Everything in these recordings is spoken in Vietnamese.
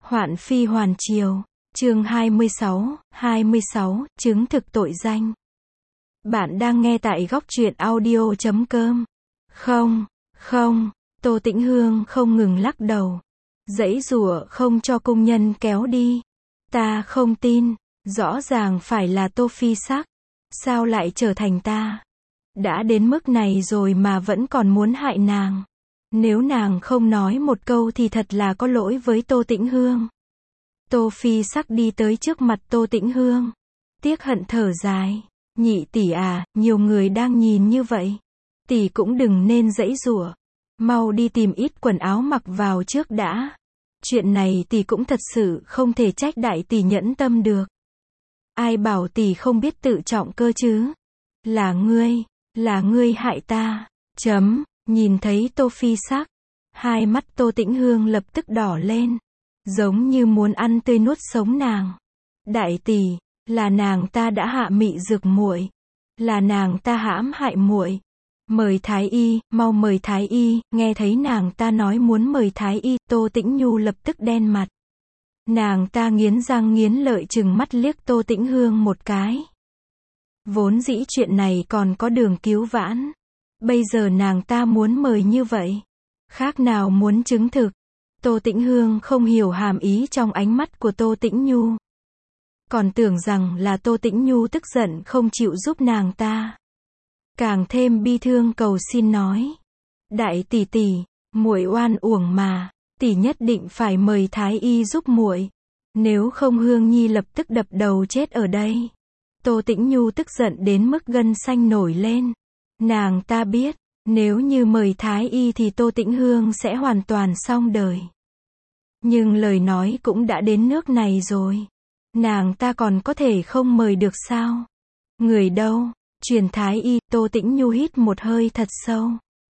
Hoạn phi hoàn triều, chương 26, chứng thực tội danh. Bạn đang nghe tại góc truyện audio.com. Không, Tô Tĩnh Hương không ngừng lắc đầu. Giãy giụa không cho công nhân kéo đi. Ta không tin, rõ ràng phải là Tô Phi Sắc. Sao lại trở thành ta? Đã đến mức này rồi mà vẫn còn muốn hại nàng. Nếu nàng không nói một câu thì thật là có lỗi với Tô Tĩnh Hương. Tô Phi Sắc đi tới trước mặt Tô Tĩnh Hương. Tiếc hận thở dài. Nhị tỷ à, nhiều người đang nhìn như vậy. Tỷ cũng đừng nên giãy giụa. Mau đi tìm ít quần áo mặc vào trước đã. Chuyện này tỷ cũng thật sự không thể trách đại tỷ nhẫn tâm được. Ai bảo tỷ không biết tự trọng cơ chứ? Là ngươi hại ta. Nhìn thấy Tô Phi Sắc, hai mắt Tô Tĩnh Hương lập tức đỏ lên, giống như muốn ăn tươi nuốt sống nàng. Đại tỷ, là nàng ta đã hạ mị dược muội, là nàng ta hãm hại muội. Mời thái y, mau mời thái y. Nghe thấy nàng ta nói muốn mời thái y, Tô Tĩnh Nhu lập tức đen mặt. Nàng ta nghiến răng nghiến lợi trừng mắt liếc Tô Tĩnh Hương một cái. Vốn dĩ chuyện này còn có đường cứu vãn. Bây giờ nàng ta muốn mời như vậy. Khác nào muốn chứng thực. Tô Tĩnh Hương không hiểu hàm ý trong ánh mắt của Tô Tĩnh Nhu. Còn tưởng rằng là Tô Tĩnh Nhu tức giận không chịu giúp nàng ta. Càng thêm bi thương cầu xin nói. Đại tỷ tỷ, muội oan uổng mà. Tỷ nhất định phải mời thái y giúp muội. Nếu không Hương Nhi lập tức đập đầu chết ở đây. Tô Tĩnh Nhu tức giận đến mức gân xanh nổi lên. Nàng ta biết, nếu như mời thái y thì Tô Tĩnh Hương sẽ hoàn toàn xong đời. Nhưng lời nói cũng đã đến nước này rồi. Nàng ta còn có thể không mời được sao? Người đâu? Truyền thái y. Tô Tĩnh Nhu hít một hơi thật sâu.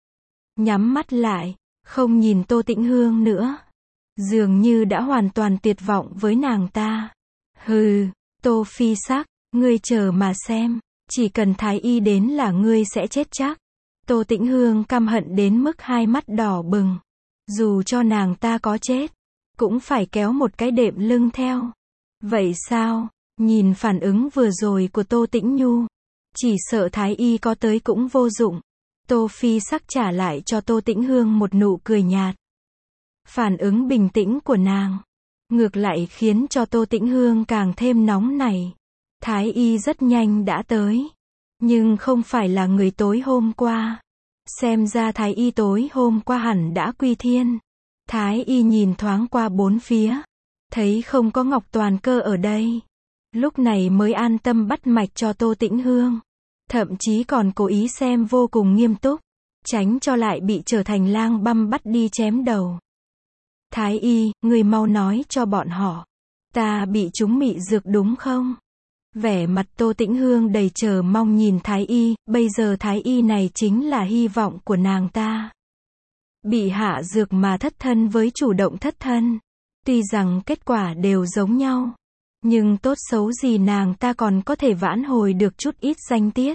Nhắm mắt lại, không nhìn Tô Tĩnh Hương nữa. Dường như đã hoàn toàn tuyệt vọng với nàng ta. Hừ, Tô Phi Sắc, ngươi chờ mà xem. Chỉ cần thái y đến là ngươi sẽ chết chắc. Tô Tĩnh Hương căm hận đến mức hai mắt đỏ bừng. Dù cho nàng ta có chết, cũng phải kéo một cái đệm lưng theo. Vậy sao? Nhìn phản ứng vừa rồi của Tô Tĩnh Nhu, chỉ sợ thái y có tới cũng vô dụng. Tô Phi Sắc trả lại cho Tô Tĩnh Hương một nụ cười nhạt. Phản ứng bình tĩnh của nàng, ngược lại khiến cho Tô Tĩnh Hương càng thêm nóng nảy. Thái y rất nhanh đã tới. Nhưng không phải là người tối hôm qua. Xem ra thái y tối hôm qua hẳn đã quy thiên. Thái y nhìn thoáng qua bốn phía. Thấy không có Ngọc Toàn Cơ ở đây. Lúc này mới an tâm bắt mạch cho Tô Tĩnh Hương. Thậm chí còn cố ý xem vô cùng nghiêm túc. Tránh cho lại bị trở thành lang băm bắt đi chém đầu. Thái y, người mau nói cho bọn họ. Ta bị trúng mị dược đúng không? Vẻ mặt Tô Tĩnh Hương đầy chờ mong nhìn thái y. Bây giờ thái y này chính là hy vọng của nàng ta. Bị hạ dược mà thất thân với chủ động thất thân. Tuy rằng kết quả đều giống nhau. Nhưng tốt xấu gì nàng ta còn có thể vãn hồi được chút ít danh tiết.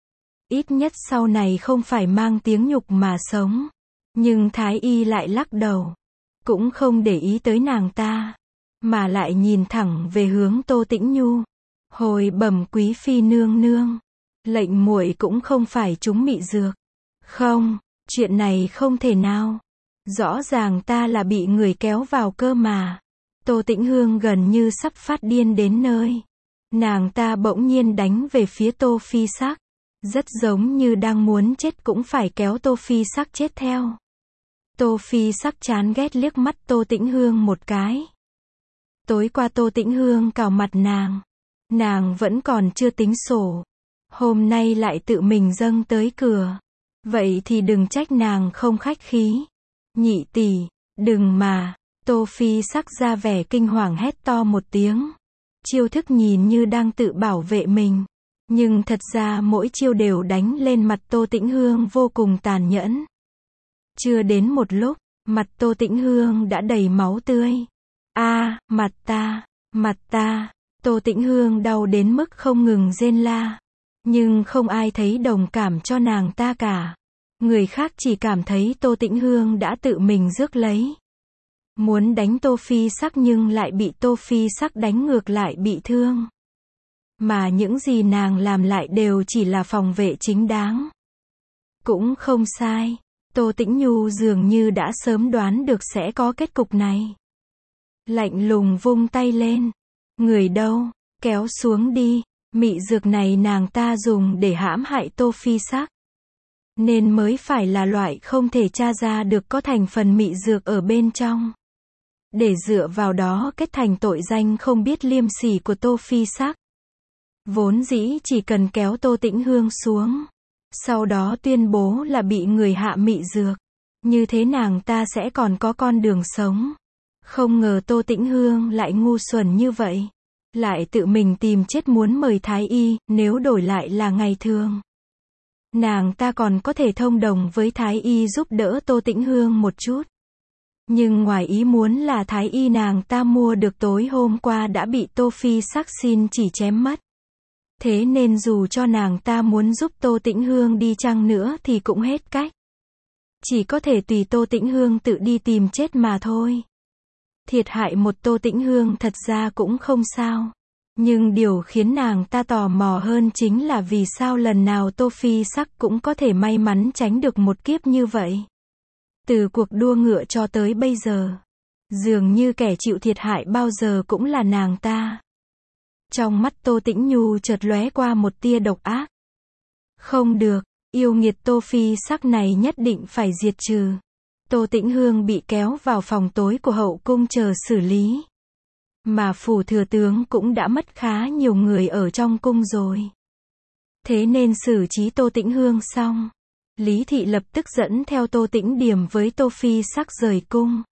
Ít nhất sau này không phải mang tiếng nhục mà sống. Nhưng thái y lại lắc đầu. Cũng không để ý tới nàng ta. Mà lại nhìn thẳng về hướng Tô Tĩnh Nhu. Hồi bẩm quý phi nương nương. Lệnh muội cũng không phải trúng mị dược. Không, chuyện này không thể nào. Rõ ràng ta là bị người kéo vào cơ mà. Tô Tĩnh Hương gần như sắp phát điên đến nơi. Nàng ta bỗng nhiên đánh về phía Tô Phi Sắc. Rất giống như đang muốn chết cũng phải kéo Tô Phi Sắc chết theo. Tô Phi Sắc chán ghét liếc mắt Tô Tĩnh Hương một cái. Tối qua Tô Tĩnh Hương cào mặt nàng vẫn còn chưa tính sổ. Hôm nay lại tự mình dâng tới cửa. Vậy thì đừng trách nàng không khách khí. Nhị tỷ, đừng mà. Tô Phi Sắc ra vẻ kinh hoàng hét to một tiếng. Chiêu thức nhìn như đang tự bảo vệ mình. Nhưng thật ra mỗi chiêu đều đánh lên mặt Tô Tĩnh Hương vô cùng tàn nhẫn. Chưa đến một lúc, mặt Tô Tĩnh Hương đã đầy máu tươi. Mặt ta. Tô Tĩnh Hương đau đến mức không ngừng rên la. Nhưng không ai thấy đồng cảm cho nàng ta cả. Người khác chỉ cảm thấy Tô Tĩnh Hương đã tự mình rước lấy. Muốn đánh Tô Phi Sắc nhưng lại bị Tô Phi Sắc đánh ngược lại bị thương. Mà những gì nàng làm lại đều chỉ là phòng vệ chính đáng. Cũng không sai. Tô Tĩnh Nhu dường như đã sớm đoán được sẽ có kết cục này. Lạnh lùng vung tay lên. Người đâu? Kéo xuống đi. Mị dược này nàng ta dùng để hãm hại Tô Phi Sắc. Nên mới phải là loại không thể tra ra được có thành phần mị dược ở bên trong. Để dựa vào đó kết thành tội danh không biết liêm sỉ của Tô Phi Sắc. Vốn dĩ chỉ cần kéo Tô Tĩnh Hương xuống. Sau đó tuyên bố là bị người hạ mị dược. Như thế nàng ta sẽ còn có con đường sống. Không ngờ Tô Tĩnh Hương lại ngu xuẩn như vậy. Lại tự mình tìm chết muốn mời Thái Y, nếu đổi lại là ngày thường. Nàng ta còn có thể thông đồng với Thái Y giúp đỡ Tô Tĩnh Hương một chút. Nhưng ngoài ý muốn là Thái Y nàng ta mua được tối hôm qua đã bị Tô Phi Sắc xin chỉ chém mất. Thế nên dù cho nàng ta muốn giúp Tô Tĩnh Hương đi chăng nữa thì cũng hết cách. Chỉ có thể tùy Tô Tĩnh Hương tự đi tìm chết mà thôi. Thiệt hại một Tô Tĩnh Hương thật ra cũng không sao. Nhưng điều khiến nàng ta tò mò hơn chính là vì sao lần nào Tô Phi Sắc cũng có thể may mắn tránh được một kiếp như vậy. Từ cuộc đua ngựa cho tới bây giờ, dường như kẻ chịu thiệt hại bao giờ cũng là nàng ta. Trong mắt Tô Tĩnh Nhu chợt lóe qua một tia độc ác. Không được, yêu nghiệt Tô Phi Sắc này nhất định phải diệt trừ. Tô Tĩnh Hương bị kéo vào phòng tối của hậu cung chờ xử lý. Mà phủ thừa tướng cũng đã mất khá nhiều người ở trong cung rồi. Thế nên xử trí Tô Tĩnh Hương xong, Lý Thị lập tức dẫn theo Tô Tĩnh Điểm với Tô Phi Sắc rời cung.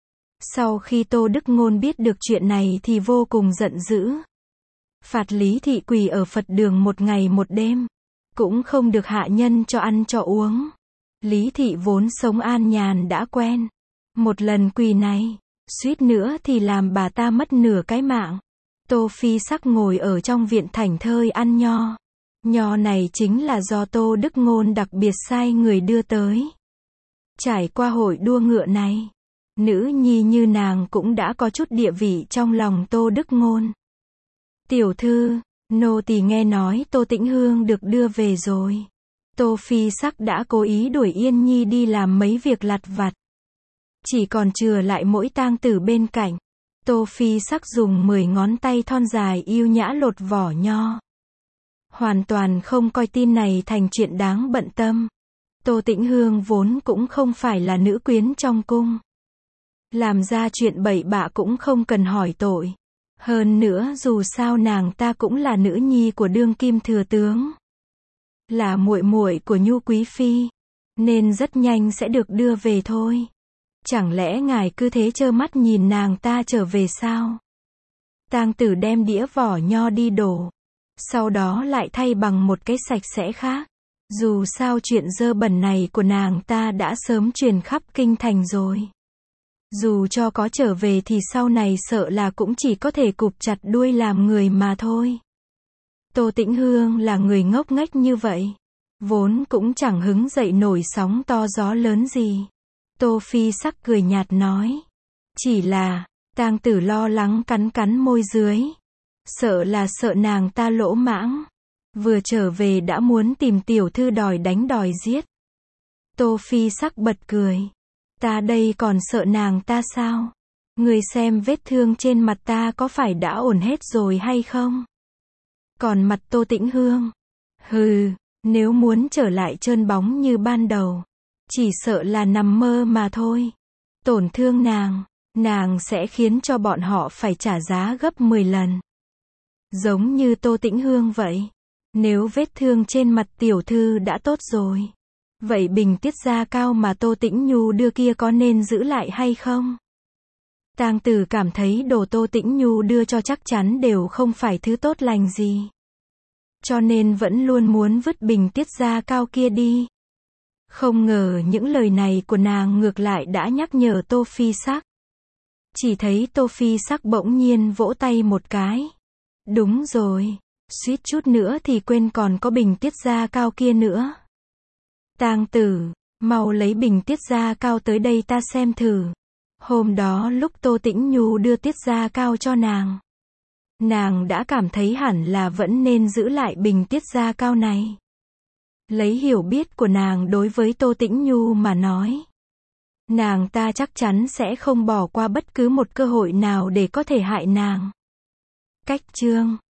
Sau khi Tô Đức Ngôn biết được chuyện này thì vô cùng giận dữ. Phạt Lý Thị quỳ ở Phật đường một ngày một đêm. Cũng không được hạ nhân cho ăn cho uống. Lý Thị vốn sống an nhàn đã quen. Một lần quỳ này, suýt nữa thì làm bà ta mất nửa cái mạng. Tô Phi Sắc ngồi ở trong viện thảnh thơi ăn nho. Nho này chính là do Tô Đức Ngôn đặc biệt sai người đưa tới. Trải qua hội đua ngựa này, nữ nhi như nàng cũng đã có chút địa vị trong lòng Tô Đức Ngôn. Tiểu thư, nô tỳ nghe nói Tô Tĩnh Hương được đưa về rồi. Tô Phi Sắc đã cố ý đuổi Yên Nhi đi làm mấy việc lặt vặt. Chỉ còn chừa lại mỗi tang tử bên cạnh. Tô Phi Sắc dùng 10 ngón tay thon dài yêu nhã lột vỏ nho. Hoàn toàn không coi tin này thành chuyện đáng bận tâm. Tô Tĩnh Hương vốn cũng không phải là nữ quyến trong cung. Làm ra chuyện bậy bạ cũng không cần hỏi tội. Hơn nữa dù sao nàng ta cũng là nữ nhi của đương kim thừa tướng. Là muội muội của Nhu Quý Phi. Nên rất nhanh sẽ được đưa về thôi. Chẳng lẽ ngài cứ thế trơ mắt nhìn nàng ta trở về sao? Tang tử đem đĩa vỏ nho đi đổ. Sau đó lại thay bằng một cái sạch sẽ khác. Dù sao chuyện dơ bẩn này của nàng ta đã sớm truyền khắp kinh thành rồi. Dù cho có trở về thì sau này sợ là cũng chỉ có thể cụp chặt đuôi làm người mà thôi. Tô Tĩnh Hương là người ngốc nghếch như vậy. Vốn cũng chẳng hứng dậy nổi sóng to gió lớn gì. Tô Phi Sắc cười nhạt nói. Chỉ là, tang tử lo lắng cắn cắn môi dưới. Sợ là sợ nàng ta lỗ mãng. Vừa trở về đã muốn tìm tiểu thư đòi đánh đòi giết. Tô Phi Sắc bật cười. Ta đây còn sợ nàng ta sao? Người xem vết thương trên mặt ta có phải đã ổn hết rồi hay không? Còn mặt Tô Tĩnh Hương? Hừ, nếu muốn trở lại trơn bóng như ban đầu, chỉ sợ là nằm mơ mà thôi. Tổn thương nàng sẽ khiến cho bọn họ phải trả giá gấp 10 lần. Giống như Tô Tĩnh Hương vậy. Nếu vết thương trên mặt tiểu thư đã tốt rồi, vậy bình tiết gia cao mà Tô Tĩnh Nhu đưa kia có nên giữ lại hay không? Tang tử cảm thấy đồ Tô Tĩnh Nhu đưa cho chắc chắn đều không phải thứ tốt lành gì. Cho nên vẫn luôn muốn vứt bình tiết gia cao kia đi. Không ngờ những lời này của nàng ngược lại đã nhắc nhở Tô Phi Sắc. Chỉ thấy Tô Phi Sắc bỗng nhiên vỗ tay một cái. Đúng rồi, suýt chút nữa thì quên còn có bình tiết gia cao kia nữa. Tang tử, mau lấy bình tiết gia cao tới đây ta xem thử. Hôm đó lúc Tô Tĩnh Nhu đưa tiết gia cao cho nàng đã cảm thấy hẳn là vẫn nên giữ lại bình tiết gia cao này. Lấy hiểu biết của nàng đối với Tô Tĩnh Nhu mà nói, nàng ta chắc chắn sẽ không bỏ qua bất cứ một cơ hội nào để có thể hại nàng. Cách chương